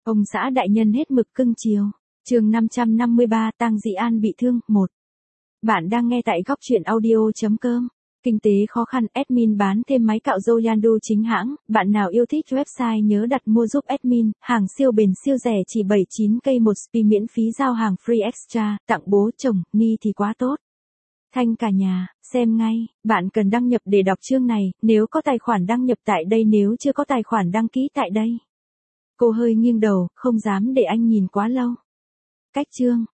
Ông xã đại nhân hết mực cưng chiều. Chương 553 Tang Dĩ An bị thương 1. Bạn đang nghe tại góc truyện audio.com. Kinh tế khó khăn, admin bán thêm máy cạo râu Yandu chính hãng. Bạn nào yêu thích website nhớ đặt mua giúp admin. Hàng siêu bền siêu rẻ chỉ 79k một spi miễn phí giao hàng free extra. Tặng bố chồng, ni thì quá tốt. Thanh cả nhà, xem ngay. Bạn cần đăng nhập để đọc chương này. Nếu có tài khoản đăng nhập tại đây, nếu chưa có tài khoản đăng ký tại đây. Cô hơi nghiêng đầu, không dám để anh nhìn quá lâu. Cách chương,